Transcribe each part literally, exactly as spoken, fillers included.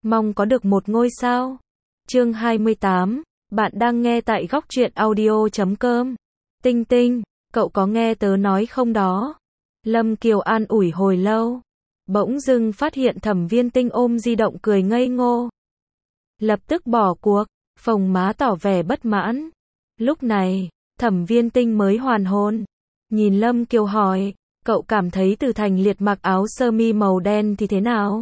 mong có được một ngôi sao. Chương hai mươi tám, bạn đang nghe tại góc truyện audio chấm com. Tinh Tinh, cậu có nghe tớ nói không đó? Lâm Kiều an ủi hồi lâu. Bỗng dưng phát hiện Thẩm Viên Tinh ôm di động cười ngây ngô. Lập tức bỏ cuộc, phồng má tỏ vẻ bất mãn. Lúc này, Thẩm Viên Tinh mới hoàn hồn. Nhìn Lâm Kiều hỏi, cậu cảm thấy Từ Thành Liệt mặc áo sơ mi màu đen thì thế nào?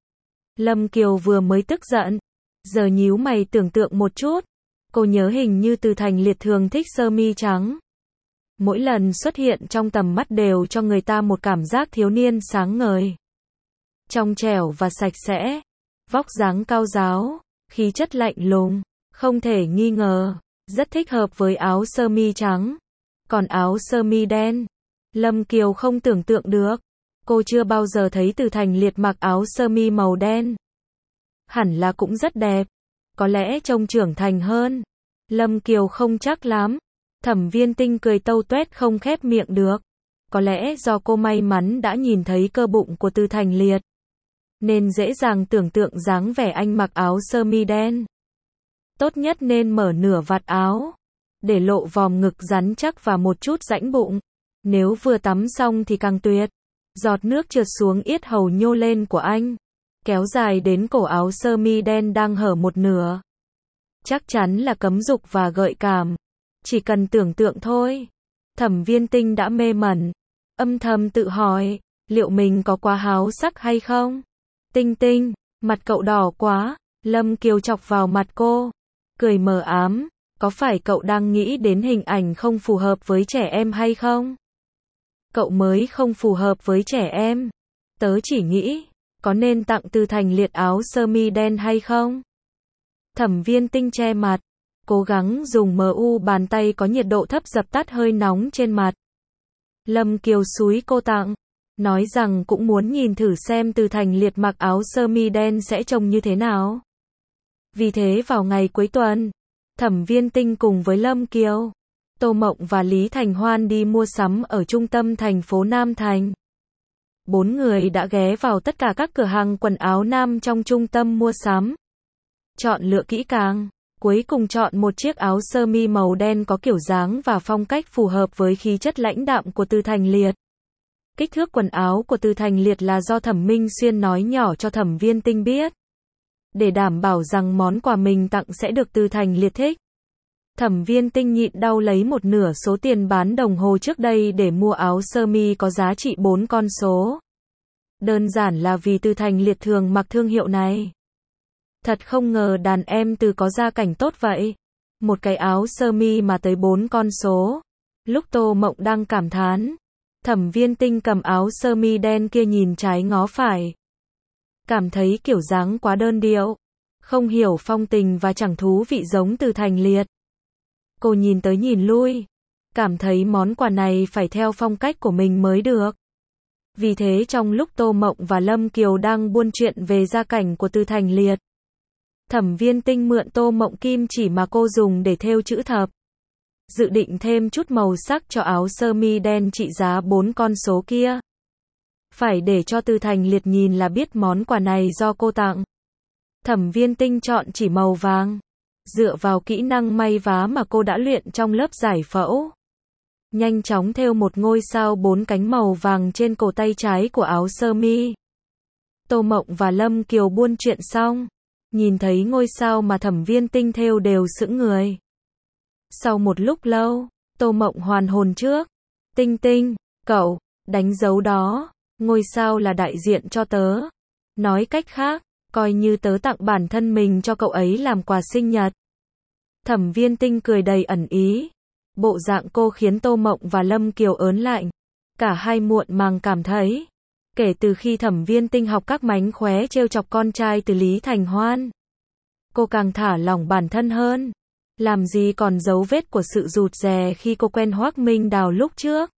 Lâm Kiều vừa mới tức giận, giờ nhíu mày tưởng tượng một chút. Cô nhớ hình như Từ Thành Liệt thường thích sơ mi trắng. Mỗi lần xuất hiện trong tầm mắt đều cho người ta một cảm giác thiếu niên sáng ngời. Trong trẻo và sạch sẽ, vóc dáng cao ráo, khí chất lạnh lùng, không thể nghi ngờ, rất thích hợp với áo sơ mi trắng. Còn áo sơ mi đen, Lâm Kiều không tưởng tượng được. Cô chưa bao giờ thấy Từ Thành Liệt mặc áo sơ mi màu đen. Hẳn là cũng rất đẹp. Có lẽ trông trưởng thành hơn. Lâm Kiều không chắc lắm. Thẩm Viên Tinh cười tâu tuét không khép miệng được. Có lẽ do cô may mắn đã nhìn thấy cơ bụng của Từ Thành Liệt, nên dễ dàng tưởng tượng dáng vẻ anh mặc áo sơ mi đen. Tốt nhất nên mở nửa vạt áo, để lộ vòm ngực rắn chắc và một chút rãnh bụng. Nếu vừa tắm xong thì càng tuyệt. Giọt nước trượt xuống yết hầu nhô lên của anh, kéo dài đến cổ áo sơ mi đen đang hở một nửa. Chắc chắn là cấm dục và gợi cảm. Chỉ cần tưởng tượng thôi. Thẩm Viên Tinh đã mê mẩn, âm thầm tự hỏi, liệu mình có quá háo sắc hay không? Tinh Tinh, mặt cậu đỏ quá. Lâm Kiều chọc vào mặt cô, cười mờ ám, có phải cậu đang nghĩ đến hình ảnh không phù hợp với trẻ em hay không? Cậu mới không phù hợp với trẻ em. Tớ chỉ nghĩ, có nên tặng Từ Thành Liệt áo sơ mi đen hay không? Thẩm Viên Tinh che mặt, cố gắng dùng mu bàn tay có nhiệt độ thấp dập tắt hơi nóng trên mặt. Lâm Kiều xúi cô tặng, nói rằng cũng muốn nhìn thử xem Từ Thành Liệt mặc áo sơ mi đen sẽ trông như thế nào. Vì thế vào ngày cuối tuần, Thẩm Viên Tinh cùng với Lâm Kiều, Tô Mộng và Lý Thành Hoan đi mua sắm ở trung tâm thành phố Nam Thành. Bốn người đã ghé vào tất cả các cửa hàng quần áo nam trong trung tâm mua sắm. Chọn lựa kỹ càng, cuối cùng chọn một chiếc áo sơ mi màu đen có kiểu dáng và phong cách phù hợp với khí chất lãnh đạm của Từ Thành Liệt. Kích thước quần áo của Từ Thành Liệt là do Thẩm Minh Xuyên nói nhỏ cho Thẩm Viên Tinh biết, để đảm bảo rằng món quà mình tặng sẽ được Từ Thành Liệt thích. Thẩm Viên Tinh nhịn đau lấy một nửa số tiền bán đồng hồ trước đây để mua áo sơ mi có giá trị bốn con số. Đơn giản là vì Từ Thành Liệt thường mặc thương hiệu này. Thật không ngờ đàn em Từ có gia cảnh tốt vậy. Một cái áo sơ mi mà tới bốn con số. Lúc Tô Mộng đang cảm thán, Thẩm Viên Tinh cầm áo sơ mi đen kia nhìn trái ngó phải. Cảm thấy kiểu dáng quá đơn điệu, không hiểu phong tình và chẳng thú vị giống Từ Thành Liệt. Cô nhìn tới nhìn lui, cảm thấy món quà này phải theo phong cách của mình mới được. Vì thế trong lúc Tô Mộng và Lâm Kiều đang buôn chuyện về gia cảnh của Từ Thành Liệt, Thẩm Viên Tinh mượn Tô Mộng kim chỉ mà cô dùng để thêu chữ thập, dự định thêm chút màu sắc cho áo sơ mi đen trị giá bốn con số kia. Phải để cho Từ Thành Liệt nhìn là biết món quà này do cô tặng. Thẩm Viên Tinh chọn chỉ màu vàng, dựa vào kỹ năng may vá mà cô đã luyện trong lớp giải phẫu. Nhanh chóng thêu một ngôi sao bốn cánh màu vàng trên cổ tay trái của áo sơ mi. Tô Mộng và Lâm Kiều buôn chuyện xong, nhìn thấy ngôi sao mà Thẩm Viên Tinh thêu đều sững người. Sau một lúc lâu, Tô Mộng hoàn hồn trước. Tinh Tinh, cậu, đánh dấu đó, ngôi sao là đại diện cho tớ. Nói cách khác, coi như tớ tặng bản thân mình cho cậu ấy làm quà sinh nhật. Thẩm Viên Tinh cười đầy ẩn ý. Bộ dạng cô khiến Tô Mộng và Lâm Kiều ớn lạnh. Cả hai muộn màng cảm thấy, kể từ khi Thẩm Viên Tinh học các mánh khóe trêu chọc con trai từ Lý Thành Hoan, cô càng thả lỏng bản thân hơn. Làm gì còn dấu vết của sự rụt rè khi cô quen Hoắc Minh Đào lúc trước.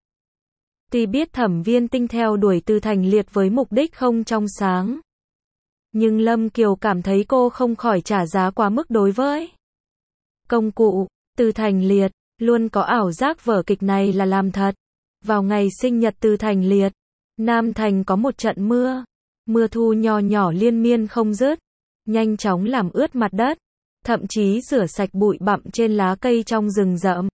Tuy biết Thẩm Viên Tinh theo đuổi Từ Thành Liệt với mục đích không trong sáng, nhưng Lâm Kiều cảm thấy cô không khỏi trả giá quá mức đối với công cụ. Từ Thành Liệt luôn có ảo giác vở kịch này là làm thật. Vào ngày sinh nhật Từ Thành Liệt, Nam Thành có một trận mưa. Mưa thu nhỏ nhỏ liên miên không dứt. nhanh chóng làm ướt mặt đất, thậm chí rửa sạch bụi bặm trên lá cây trong rừng rậm.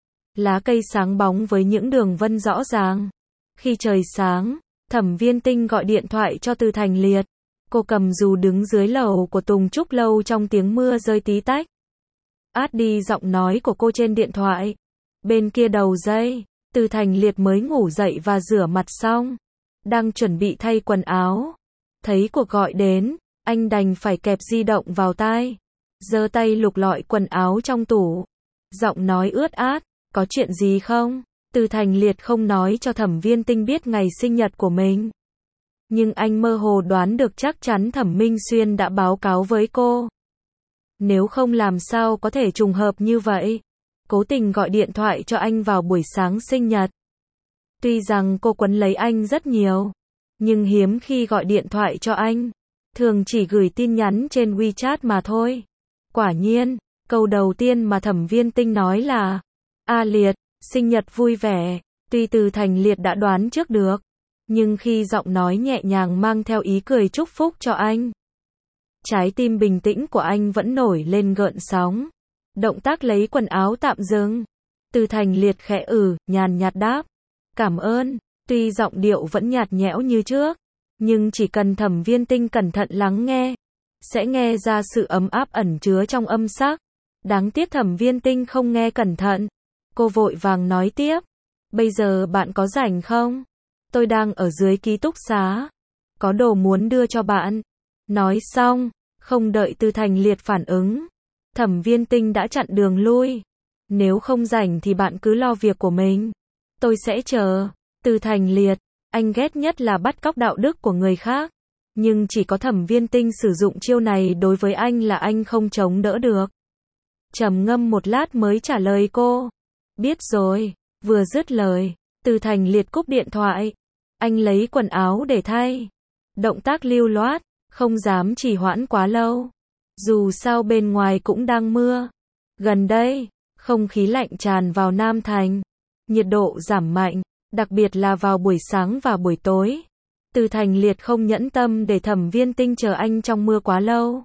Lá cây sáng bóng với những đường vân rõ ràng. Khi trời sáng, Thẩm Viên Tinh gọi điện thoại cho Từ Thành Liệt. Cô cầm dù đứng dưới lầu của Tùng Trúc Lâu trong tiếng mưa rơi tí tách. Át đi giọng nói của cô trên điện thoại. Bên kia đầu dây, Từ Thành Liệt mới ngủ dậy và rửa mặt xong, đang chuẩn bị thay quần áo. Thấy cuộc gọi đến, anh đành phải kẹp di động vào tai, giơ tay lục lọi quần áo trong tủ. Giọng nói ướt át, có chuyện gì không? Từ Thành Liệt không nói cho Thẩm Viên Tinh biết ngày sinh nhật của mình. Nhưng anh mơ hồ đoán được chắc chắn Thẩm Minh Xuyên đã báo cáo với cô. Nếu không làm sao có thể trùng hợp như vậy. Cố tình gọi điện thoại cho anh vào buổi sáng sinh nhật. Tuy rằng cô quấn lấy anh rất nhiều, nhưng hiếm khi gọi điện thoại cho anh. Thường chỉ gửi tin nhắn trên WeChat mà thôi. Quả nhiên, câu đầu tiên mà Thẩm Viên Tinh nói là: A Liệt, sinh nhật vui vẻ. Tuy Từ Thành Liệt đã đoán trước được, nhưng khi giọng nói nhẹ nhàng mang theo ý cười chúc phúc cho anh, trái tim bình tĩnh của anh vẫn nổi lên gợn sóng. Động tác lấy quần áo tạm dừng. Từ Thành Liệt khẽ ừ, nhàn nhạt đáp: cảm ơn. Tuy giọng điệu vẫn nhạt nhẽo như trước, nhưng chỉ cần Thẩm Viên Tinh cẩn thận lắng nghe, sẽ nghe ra sự ấm áp ẩn chứa trong âm sắc. Đáng tiếc Thẩm Viên Tinh không nghe cẩn thận. Cô vội vàng nói tiếp: bây giờ bạn có rảnh không? Tôi đang ở dưới ký túc xá, có đồ muốn đưa cho bạn. Nói xong, không đợi Từ Thành Liệt phản ứng, Thẩm Viên Tinh đã chặn đường lui. Nếu không rảnh thì bạn cứ lo việc của mình, tôi sẽ chờ. Từ Thành Liệt, anh ghét nhất là bắt cóc đạo đức của người khác, nhưng chỉ có Thẩm Viên Tinh sử dụng chiêu này đối với anh là anh không chống đỡ được. Trầm ngâm một lát mới trả lời cô: biết rồi. Vừa dứt lời, Từ Thành Liệt cúp điện thoại. Anh lấy quần áo để thay, động tác lưu loát, không dám trì hoãn quá lâu. Dù sao bên ngoài cũng đang mưa. Gần đây, không khí lạnh tràn vào Nam Thành, nhiệt độ giảm mạnh, đặc biệt là vào buổi sáng và buổi tối. Từ Thành Liệt không nhẫn tâm để Thẩm Viên Tinh chờ anh trong mưa quá lâu.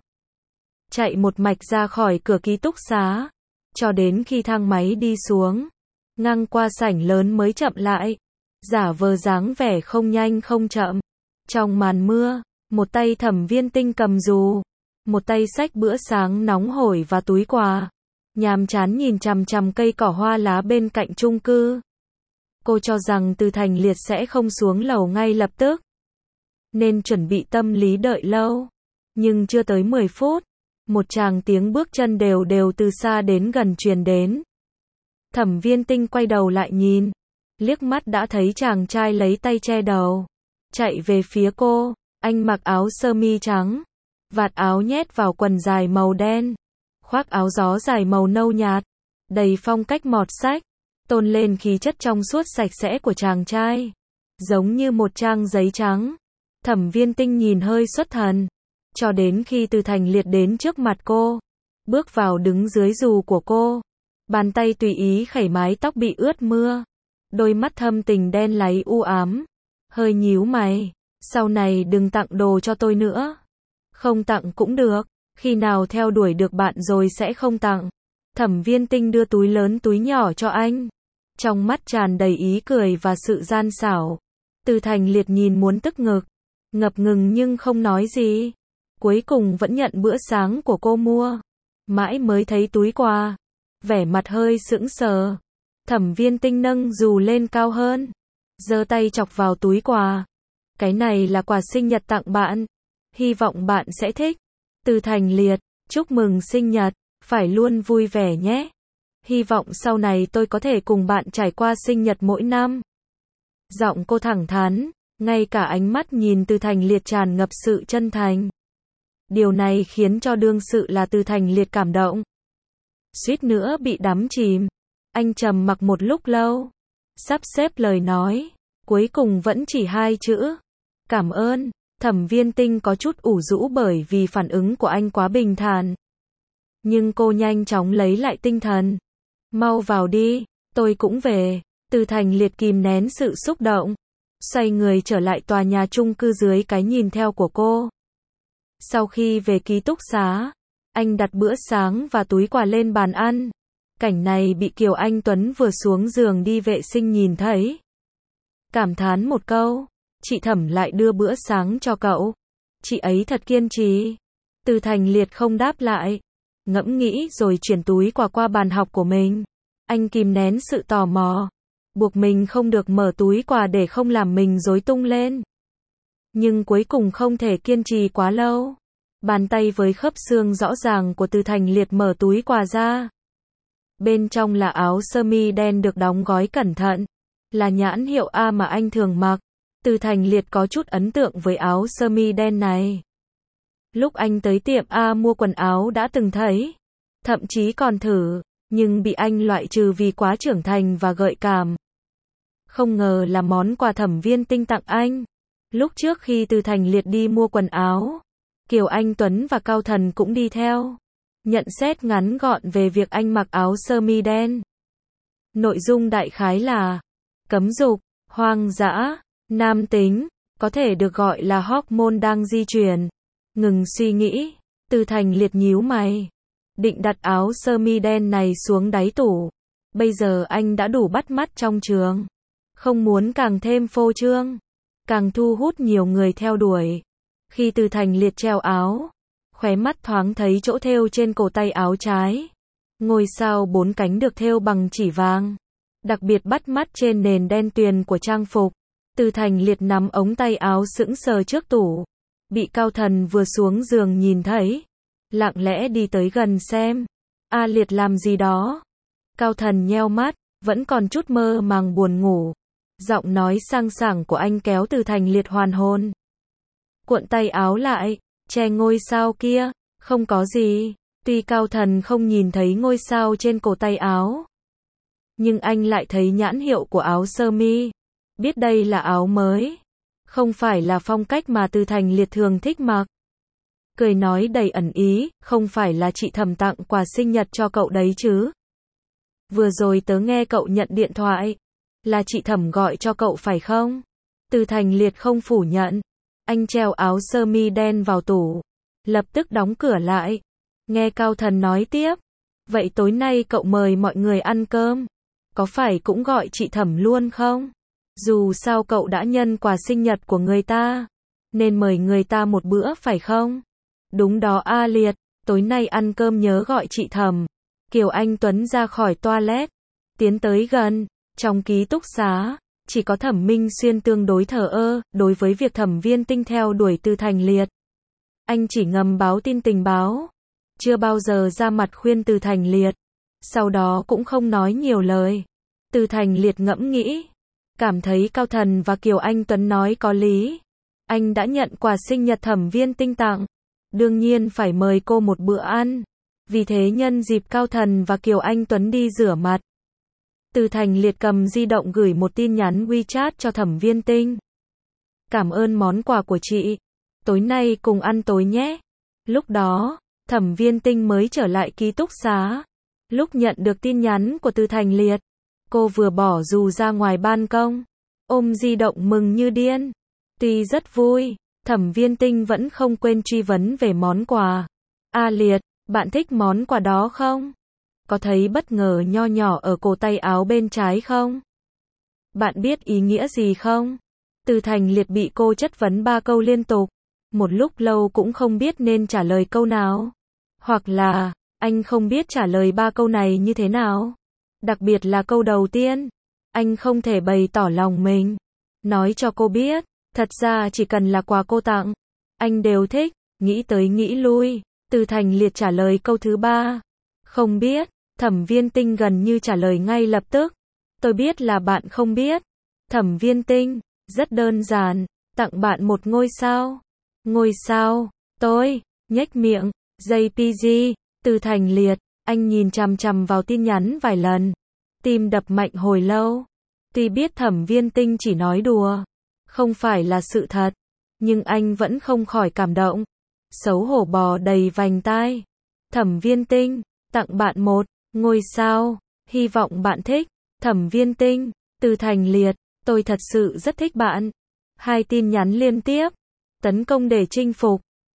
Chạy một mạch ra khỏi cửa ký túc xá, cho đến khi thang máy đi xuống, ngang qua sảnh lớn mới chậm lại, giả vờ dáng vẻ không nhanh không chậm. Trong màn mưa, một tay Thẩm Viên Tinh cầm dù, một tay xách bữa sáng nóng hổi và túi quà, nhàm chán nhìn chằm chằm cây cỏ hoa lá bên cạnh chung cư. Cô cho rằng Từ Thành Liệt sẽ không xuống lầu ngay lập tức, nên chuẩn bị tâm lý đợi lâu. Nhưng chưa tới mười phút, một tràng tiếng bước chân đều đều từ xa đến gần truyền đến. Thẩm Viên Tinh quay đầu lại nhìn, liếc mắt đã thấy chàng trai lấy tay che đầu, chạy về phía cô. Anh mặc áo sơ mi trắng, vạt áo nhét vào quần dài màu đen, khoác áo gió dài màu nâu nhạt, đầy phong cách mọt sách, tôn lên khí chất trong suốt sạch sẽ của chàng trai, giống như một trang giấy trắng. Thẩm Viên Tinh nhìn hơi xuất thần, cho đến khi Từ Thành Liệt đến trước mặt cô, bước vào đứng dưới dù của cô, bàn tay tùy ý khẩy mái tóc bị ướt mưa, đôi mắt thâm tình đen láy u ám, hơi nhíu mày: sau này đừng tặng đồ cho tôi nữa. Không tặng cũng được, khi nào theo đuổi được bạn rồi sẽ không tặng. Thẩm Viên Tinh đưa túi lớn túi nhỏ cho anh, trong mắt tràn đầy ý cười và sự gian xảo. Từ Thành Liệt nhìn muốn tức ngực, ngập ngừng nhưng không nói gì. Cuối cùng vẫn nhận bữa sáng của cô mua, mãi mới thấy túi quà, vẻ mặt hơi sững sờ. Thẩm Viên Tinh nâng dù lên cao hơn, giơ tay chọc vào túi quà. Cái này là quà sinh nhật tặng bạn, hy vọng bạn sẽ thích. Từ Thành Liệt, chúc mừng sinh nhật, phải luôn vui vẻ nhé. Hy vọng sau này tôi có thể cùng bạn trải qua sinh nhật mỗi năm. Giọng cô thẳng thắn, ngay cả ánh mắt nhìn Từ Thành Liệt tràn ngập sự chân thành. Điều này khiến cho đương sự là Từ Thành Liệt cảm động, suýt nữa bị đắm chìm. Anh trầm mặc một lúc lâu, sắp xếp lời nói, cuối cùng vẫn chỉ hai chữ: cảm ơn. Thẩm Viên Tinh có chút ủ rũ bởi vì phản ứng của anh quá bình thản. Nhưng cô nhanh chóng lấy lại tinh thần. Mau vào đi, tôi cũng về. Từ Thành Liệt kìm nén sự xúc động, xoay người trở lại tòa nhà chung cư dưới cái nhìn theo của cô. Sau khi về ký túc xá, anh đặt bữa sáng và túi quà lên bàn ăn. Cảnh này bị Kiều Anh Tuấn vừa xuống giường đi vệ sinh nhìn thấy. Cảm thán một câu, chị Thẩm lại đưa bữa sáng cho cậu. Chị ấy thật kiên trì. Từ Thành Liệt không đáp lại. Ngẫm nghĩ rồi chuyển túi quà qua bàn học của mình. Anh kìm nén sự tò mò. Buộc mình không được mở túi quà để không làm mình rối tung lên. Nhưng cuối cùng không thể kiên trì quá lâu. Bàn tay với khớp xương rõ ràng của Từ Thành Liệt mở túi quà ra. Bên trong là áo sơ mi đen được đóng gói cẩn thận. Là nhãn hiệu A mà anh thường mặc. Từ Thành Liệt có chút ấn tượng với áo sơ mi đen này. Lúc anh tới tiệm A mua quần áo đã từng thấy. Thậm chí còn thử. Nhưng bị anh loại trừ vì quá trưởng thành và gợi cảm. Không ngờ là món quà Thẩm Viên Tinh tặng anh. Lúc trước khi Từ Thành Liệt đi mua quần áo, Kiều Anh Tuấn và Cao Thần cũng đi theo. Nhận xét ngắn gọn về việc anh mặc áo sơ mi đen. Nội dung đại khái là cấm dục, hoang dã, nam tính, có thể được gọi là hormone đang di chuyển. Ngừng suy nghĩ, Từ Thành Liệt nhíu mày. Định đặt áo sơ mi đen này xuống đáy tủ. Bây giờ anh đã đủ bắt mắt trong trường. Không muốn càng thêm phô trương. Càng thu hút nhiều người theo đuổi. Khi Từ Thành Liệt treo áo, khóe mắt thoáng thấy chỗ thêu trên cổ tay áo trái. Ngôi sao bốn cánh được thêu bằng chỉ vàng. Đặc biệt bắt mắt trên nền đen tuyền của trang phục. Từ Thành Liệt nắm ống tay áo sững sờ trước tủ. Bị Cao Thần vừa xuống giường nhìn thấy. Lặng lẽ đi tới gần xem. A Liệt làm gì đó? Cao Thần nheo mắt, vẫn còn chút mơ màng buồn ngủ. Giọng nói sang sảng của anh kéo Từ Thành Liệt hoàn hồn. Cuộn tay áo lại, che ngôi sao kia, không có gì. Tuy Cao Thần không nhìn thấy ngôi sao trên cổ tay áo, nhưng anh lại thấy nhãn hiệu của áo sơ mi. Biết đây là áo mới, không phải là phong cách mà Từ Thành Liệt thường thích mặc. Cười nói đầy ẩn ý, không phải là chị Thẩm tặng quà sinh nhật cho cậu đấy chứ? Vừa rồi tớ nghe cậu nhận điện thoại. Là chị Thẩm gọi cho cậu phải không? Từ Thành Liệt không phủ nhận. Anh treo áo sơ mi đen vào tủ. Lập tức đóng cửa lại. Nghe Cao Thần nói tiếp. Vậy tối nay cậu mời mọi người ăn cơm. Có phải cũng gọi chị Thẩm luôn không? Dù sao cậu đã nhân quà sinh nhật của người ta. Nên mời người ta một bữa phải không? Đúng đó A Liệt. Tối nay ăn cơm nhớ gọi chị Thẩm. Kiều Anh Tuấn ra khỏi toilet. Tiến tới gần. Trong ký túc xá, chỉ có Thẩm Minh Xuyên tương đối thờ ơ, đối với việc Thẩm Viên Tinh theo đuổi Từ Thành Liệt. Anh chỉ ngầm báo tin tình báo, chưa bao giờ ra mặt khuyên Từ Thành Liệt. Sau đó cũng không nói nhiều lời. Từ Thành Liệt ngẫm nghĩ, cảm thấy Cao Thần và Kiều Anh Tuấn nói có lý. Anh đã nhận quà sinh nhật Thẩm Viên Tinh tặng, đương nhiên phải mời cô một bữa ăn. Vì thế nhân dịp Cao Thần và Kiều Anh Tuấn đi rửa mặt, Từ Thành Liệt cầm di động gửi một tin nhắn WeChat cho Thẩm Viên Tinh. Cảm ơn món quà của chị. Tối nay cùng ăn tối nhé. Lúc đó, Thẩm Viên Tinh mới trở lại ký túc xá. Lúc nhận được tin nhắn của Từ Thành Liệt, cô vừa bỏ dù ra ngoài ban công, ôm di động mừng như điên. Tuy rất vui, Thẩm Viên Tinh vẫn không quên truy vấn về món quà. A Liệt, bạn thích món quà đó không? Có thấy bất ngờ nho nhỏ ở cổ tay áo bên trái không? Bạn biết ý nghĩa gì không? Từ Thành Liệt bị cô chất vấn ba câu liên tục. Một lúc lâu cũng không biết nên trả lời câu nào. Hoặc là, anh không biết trả lời ba câu này như thế nào. Đặc biệt là câu đầu tiên. Anh không thể bày tỏ lòng mình. Nói cho cô biết, thật ra chỉ cần là quà cô tặng, anh đều thích. Nghĩ tới nghĩ lui, Từ Thành Liệt trả lời câu thứ ba. Không biết. Thẩm Viên Tinh gần như trả lời ngay lập tức. Tôi biết là bạn không biết. Thẩm Viên Tinh, rất đơn giản, tặng bạn một ngôi sao. Ngôi sao, tôi, nhếch miệng, gi pê giê, Từ Thành Liệt, anh nhìn chằm chằm vào tin nhắn vài lần. Tim đập mạnh hồi lâu. Tuy biết Thẩm Viên Tinh chỉ nói đùa, không phải là sự thật, nhưng anh vẫn không khỏi cảm động. Xấu hổ bò đầy vành tai. Thẩm Viên Tinh, tặng bạn một ngôi sao, hy vọng bạn thích. Thẩm Viên Tinh, Từ Thành Liệt, tôi thật sự rất thích bạn. Hai tin nhắn liên tiếp, tấn công để chinh phục.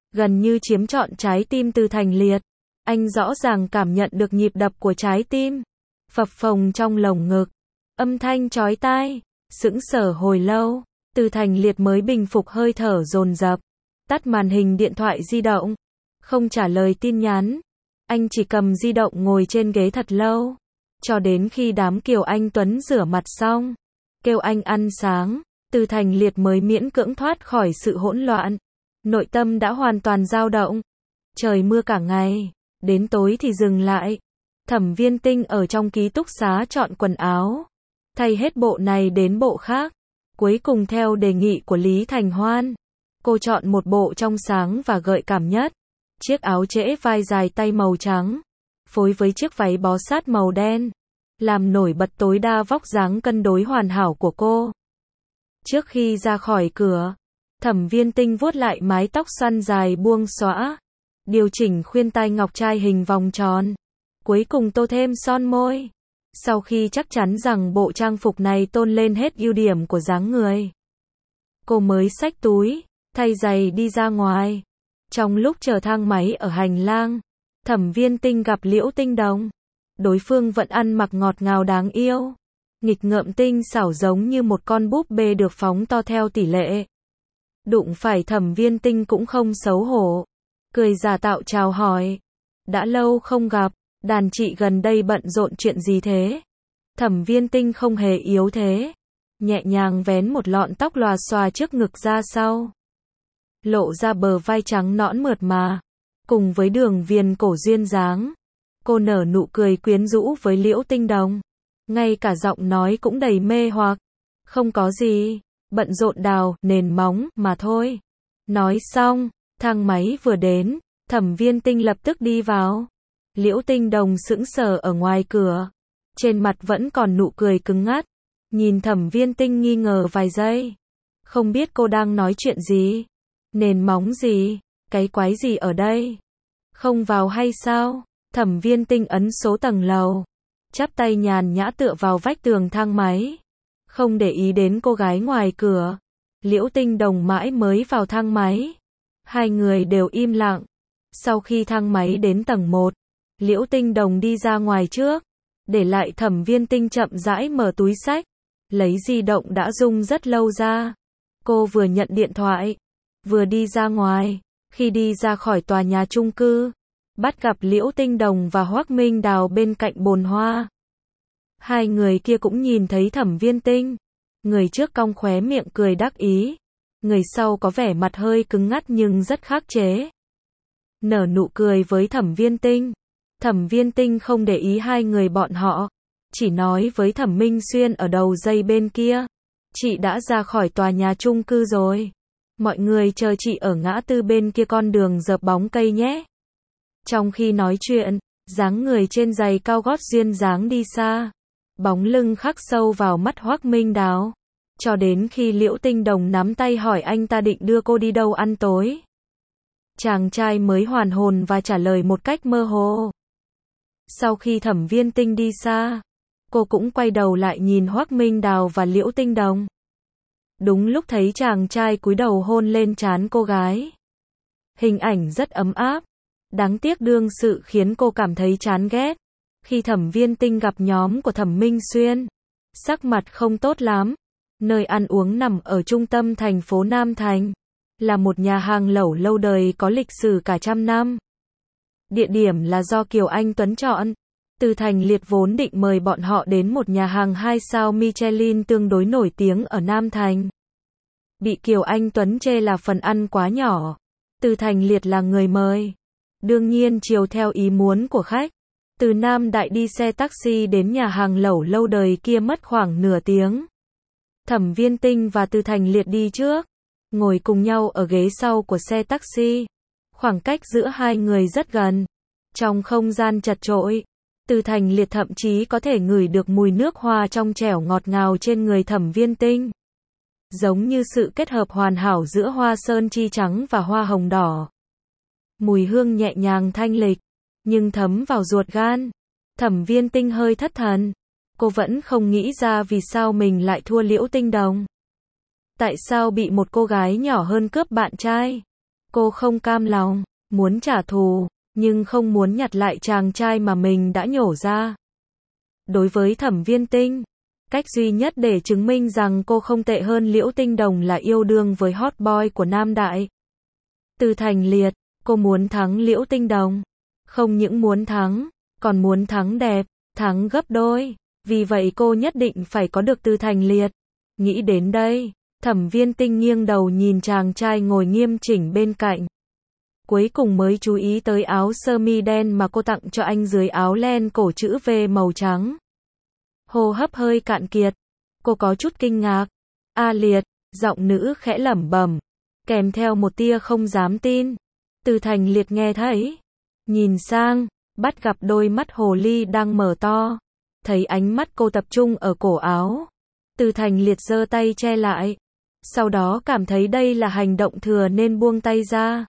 gần như chiếm trọn trái tim Từ Thành Liệt. Anh rõ ràng cảm nhận được nhịp đập của trái tim, phập phồng trong lồng ngực, âm thanh chói tai, sững sờ hồi lâu, Từ Thành Liệt mới bình phục hơi thở dồn dập, tắt màn hình điện thoại di động, không trả lời tin nhắn. Anh chỉ cầm di động ngồi trên ghế thật lâu, cho đến khi đám Kiều Anh Tuấn rửa mặt xong, kêu anh ăn sáng, Từ Thành Liệt mới miễn cưỡng thoát khỏi sự hỗn loạn. Nội tâm đã hoàn toàn dao động. Trời mưa cả ngày, đến tối thì dừng lại. Thẩm Viên Tinh ở trong ký túc xá chọn quần áo, thay hết bộ này đến bộ khác. Cuối cùng theo đề nghị của Lý Thành Hoan, cô chọn một bộ trong sáng và gợi cảm nhất. Chiếc áo trễ vai dài tay màu trắng, phối với chiếc váy bó sát màu đen, làm nổi bật tối đa vóc dáng cân đối hoàn hảo của cô. Trước khi ra khỏi cửa, Thẩm Viên Tinh vuốt lại mái tóc xoăn dài buông xõa, điều chỉnh khuyên tai ngọc trai hình vòng tròn, cuối cùng tô thêm son môi. Sau khi chắc chắn rằng bộ trang phục này tôn lên hết ưu điểm của dáng người, cô mới xách túi, thay giày đi ra ngoài. Trong lúc chờ thang máy ở hành lang, Thẩm Viên Tinh gặp Liễu Tinh Đồng. Đối phương vẫn ăn mặc ngọt ngào đáng yêu, nghịch ngợm tinh xảo giống như một con búp bê được phóng to theo tỷ lệ. Đụng phải Thẩm Viên Tinh cũng không xấu hổ, cười giả tạo chào hỏi. Đã lâu không gặp, đàn chị gần đây bận rộn chuyện gì thế? Thẩm Viên Tinh không hề yếu thế, nhẹ nhàng vén một lọn tóc lòa xòa trước ngực ra sau, lộ ra bờ vai trắng nõn mượt mà, cùng với đường viền cổ duyên dáng. Cô nở nụ cười quyến rũ với Liễu Tinh Đồng, ngay cả giọng nói cũng đầy mê hoặc. Không có gì, bận rộn đào nền móng mà thôi. Nói xong, thang máy vừa đến, Thẩm Viên Tinh lập tức đi vào. Liễu Tinh Đồng sững sờ ở ngoài cửa, trên mặt vẫn còn nụ cười cứng ngắt, nhìn Thẩm Viên Tinh nghi ngờ vài giây. Không biết cô đang nói chuyện gì? Nền móng gì? Cái quái gì ở đây? Không vào hay sao? Thẩm Viên Tinh ấn số tầng lầu, chắp tay nhàn nhã tựa vào vách tường thang máy, không để ý đến cô gái ngoài cửa. Liễu Tinh Đồng mãi mới vào thang máy, hai người đều im lặng. Sau khi thang máy đến tầng một, Liễu Tinh Đồng đi ra ngoài trước, để lại Thẩm Viên Tinh chậm rãi mở túi xách, lấy di động đã rung rất lâu ra. Cô vừa nhận điện thoại, vừa đi ra ngoài. Khi đi ra khỏi tòa nhà chung cư, bắt gặp Liễu Tinh Đồng và Hoắc Minh Đào bên cạnh bồn hoa. Hai người kia cũng nhìn thấy Thẩm Viên Tinh. Người trước cong khóe miệng cười đắc ý, người sau có vẻ mặt hơi cứng ngắt nhưng rất khắc chế, nở nụ cười với Thẩm Viên Tinh. Thẩm Viên Tinh không để ý hai người bọn họ, chỉ nói với Thẩm Minh Xuyên ở đầu dây bên kia, chị đã ra khỏi tòa nhà chung cư rồi, mọi người chờ chị ở ngã tư bên kia con đường dợp bóng cây nhé. Trong khi nói chuyện, dáng người trên giày cao gót duyên dáng đi xa, bóng lưng khắc sâu vào mắt Hoắc Minh Đào, cho đến khi Liễu Tinh Đồng nắm tay hỏi anh ta định đưa cô đi đâu ăn tối. Chàng trai mới hoàn hồn và trả lời một cách mơ hồ. Sau khi Thẩm Viên Tinh đi xa, cô cũng quay đầu lại nhìn Hoắc Minh Đào và Liễu Tinh Đồng. Đúng lúc thấy chàng trai cúi đầu hôn lên trán cô gái. Hình ảnh rất ấm áp, đáng tiếc đương sự khiến cô cảm thấy chán ghét. Khi Thẩm Viên Tinh gặp nhóm của Thẩm Minh Xuyên, sắc mặt không tốt lắm. Nơi ăn uống nằm ở trung tâm thành phố Nam Thành, là một nhà hàng lẩu lâu đời có lịch sử cả trăm năm. Địa điểm là do Kiều Anh Tuấn chọn. Từ Thành Liệt vốn định mời bọn họ đến một nhà hàng hai sao Michelin tương đối nổi tiếng ở Nam Thành. Bị Kiều Anh Tuấn chê là phần ăn quá nhỏ. Từ Thành Liệt là người mời, đương nhiên chiều theo ý muốn của khách. Từ Nam Đại đi xe taxi đến nhà hàng lẩu lâu đời kia mất khoảng nửa tiếng. Thẩm Viên Tinh và Từ Thành Liệt đi trước, ngồi cùng nhau ở ghế sau của xe taxi. Khoảng cách giữa hai người rất gần. Trong không gian chật chội, Từ Thành Liệt thậm chí có thể ngửi được mùi nước hoa trong trẻo ngọt ngào trên người Thẩm Viên Tinh. Giống như sự kết hợp hoàn hảo giữa hoa sơn chi trắng và hoa hồng đỏ. Mùi hương nhẹ nhàng thanh lịch, nhưng thấm vào ruột gan. Thẩm Viên Tinh hơi thất thần. Cô vẫn không nghĩ ra vì sao mình lại thua Liễu Tinh Đồng. Tại sao bị một cô gái nhỏ hơn cướp bạn trai? Cô không cam lòng, muốn trả thù, nhưng không muốn nhặt lại chàng trai mà mình đã nhổ ra. Đối với Thẩm Viên Tinh, cách duy nhất để chứng minh rằng cô không tệ hơn Liễu Tinh Đồng là yêu đương với hot boy của Nam Đại. Từ Thành Liệt, cô muốn thắng Liễu Tinh Đồng. Không những muốn thắng, còn muốn thắng đẹp, thắng gấp đôi. Vì vậy cô nhất định phải có được Từ Thành Liệt. Nghĩ đến đây, Thẩm Viên Tinh nghiêng đầu nhìn chàng trai ngồi nghiêm chỉnh bên cạnh. Cuối cùng mới chú ý tới áo sơ mi đen mà cô tặng cho anh dưới áo len cổ chữ V màu trắng. Hô hấp hơi cạn kiệt, cô có chút kinh ngạc. A Liệt, giọng nữ khẽ lẩm bẩm, kèm theo một tia không dám tin. Từ Thành Liệt nghe thấy, nhìn sang, bắt gặp đôi mắt hồ ly đang mở to, thấy ánh mắt cô tập trung ở cổ áo. Từ Thành Liệt giơ tay che lại, sau đó cảm thấy đây là hành động thừa nên buông tay ra.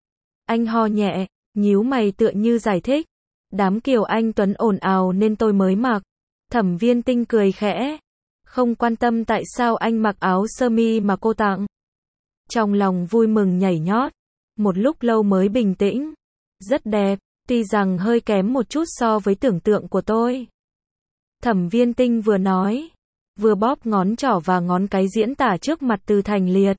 Anh ho nhẹ, nhíu mày tựa như giải thích, đám kiều anh tuấn ồn ào nên tôi mới mặc. Thẩm Viên Tinh cười khẽ, không quan tâm tại sao anh mặc áo sơ mi mà cô tặng. Trong lòng vui mừng nhảy nhót, một lúc lâu mới bình tĩnh. Rất đẹp, tuy rằng hơi kém một chút so với tưởng tượng của tôi. Thẩm Viên Tinh vừa nói, vừa bóp ngón trỏ và ngón cái diễn tả trước mặt Từ Thành Liệt.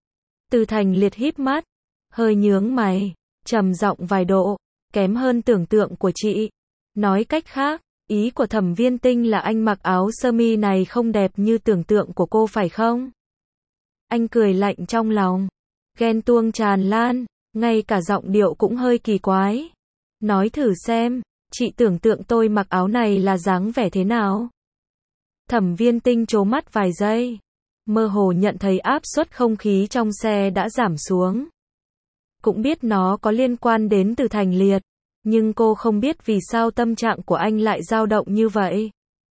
Từ Thành Liệt híp mắt, hơi nhướng mày, trầm giọng vài độ, kém hơn tưởng tượng của chị. Nói cách khác, ý của Thẩm Viên Tinh là anh mặc áo sơ mi này không đẹp như tưởng tượng của cô phải không? Anh cười lạnh trong lòng, ghen tuông tràn lan, ngay cả giọng điệu cũng hơi kỳ quái. Nói thử xem, chị tưởng tượng tôi mặc áo này là dáng vẻ thế nào? Thẩm Viên Tinh trố mắt vài giây, mơ hồ nhận thấy áp suất không khí trong xe đã giảm xuống. Cũng biết nó có liên quan đến Từ Thành Liệt, nhưng cô không biết vì sao tâm trạng của anh lại dao động như vậy.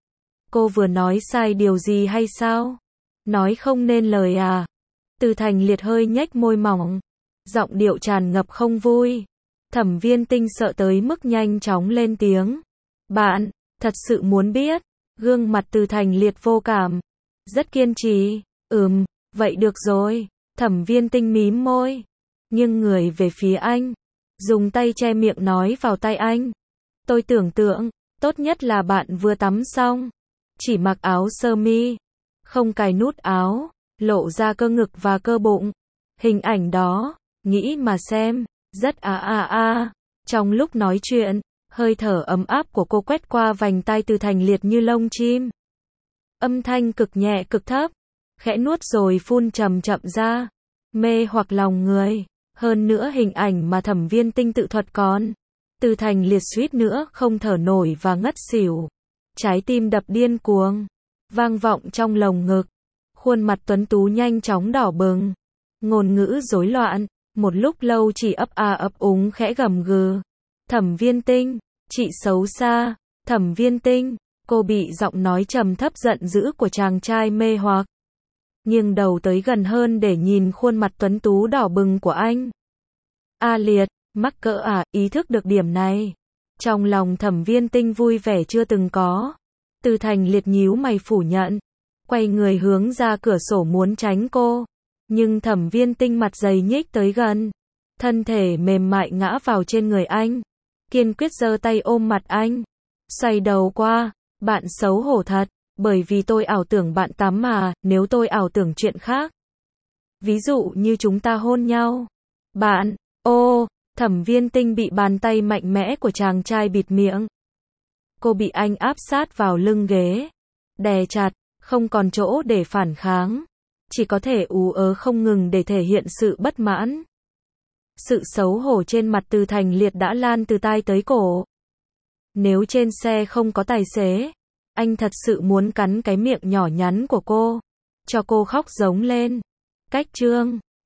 Cô vừa nói sai điều gì hay sao? Nói không nên lời à? Từ Thành Liệt hơi nhếch môi mỏng, giọng điệu tràn ngập không vui. Thẩm Viên Tinh sợ tới mức nhanh chóng lên tiếng. Bạn, thật sự muốn biết? Gương mặt Từ Thành Liệt vô cảm, rất kiên trì. Ừm, vậy được rồi. Thẩm Viên Tinh mím môi, nghiêng người về phía anh, dùng tay che miệng nói vào tai anh. Tôi tưởng tượng, tốt nhất là bạn vừa tắm xong, chỉ mặc áo sơ mi, không cài nút áo, lộ ra cơ ngực và cơ bụng. Hình ảnh đó, nghĩ mà xem, rất a a a. Trong lúc nói chuyện, hơi thở ấm áp của cô quét qua vành tai Từ Thành Liệt như lông chim. Âm thanh cực nhẹ cực thấp, khẽ nuốt rồi phun chậm chậm ra, mê hoặc lòng người. Hơn nữa hình ảnh mà Thẩm Viên Tinh tự thuật còn. Từ Thành Liệt suýt nữa không thở nổi và ngất xỉu. Trái tim đập điên cuồng, vang vọng trong lồng ngực. Khuôn mặt tuấn tú nhanh chóng đỏ bừng, ngôn ngữ rối loạn, một lúc lâu chỉ ấp a ấp úng khẽ gầm gừ. Thẩm Viên Tinh, chị xấu xa. Thẩm Viên Tinh, cô bị giọng nói trầm thấp giận dữ của chàng trai mê hoặc. Nghiêng đầu tới gần hơn để nhìn khuôn mặt tuấn tú đỏ bừng của anh. A Liệt, mắc cỡ à? Ý thức được điểm này, trong lòng Thẩm Viên Tinh vui vẻ chưa từng có. Từ Thành Liệt nhíu mày phủ nhận, quay người hướng ra cửa sổ muốn tránh cô. Nhưng Thẩm Viên Tinh mặt dày nhích tới gần, thân thể mềm mại ngã vào trên người anh, kiên quyết giơ tay ôm mặt anh, xoay đầu qua. Bạn xấu hổ thật, bởi vì tôi ảo tưởng bạn tắm mà, nếu tôi ảo tưởng chuyện khác, ví dụ như chúng ta hôn nhau. Bạn, ô, Thẩm Viên Tinh bị bàn tay mạnh mẽ của chàng trai bịt miệng. Cô bị anh áp sát vào lưng ghế, đè chặt, không còn chỗ để phản kháng, chỉ có thể ú ớ không ngừng để thể hiện sự bất mãn. Sự xấu hổ trên mặt Từ Thành Liệt đã lan từ tai tới cổ. Nếu trên xe không có tài xế, anh thật sự muốn cắn cái miệng nhỏ nhắn của cô, cho cô khóc giống lên. Cách chương